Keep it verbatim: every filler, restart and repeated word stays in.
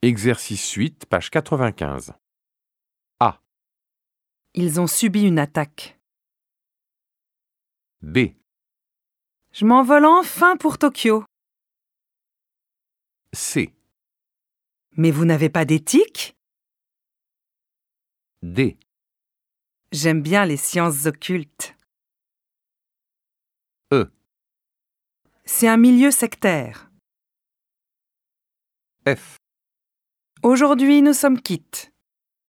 Exercice huit, page quatre-vingt-quinze. A. Ils ont subi une attaque. B. Je m'envole enfin pour Tokyo. C. Mais vous n'avez pas d'éthique ? D. J'aime bien les sciences occultes. E. C'est un milieu sectaire. F. Aujourd'hui, nous sommes quittes.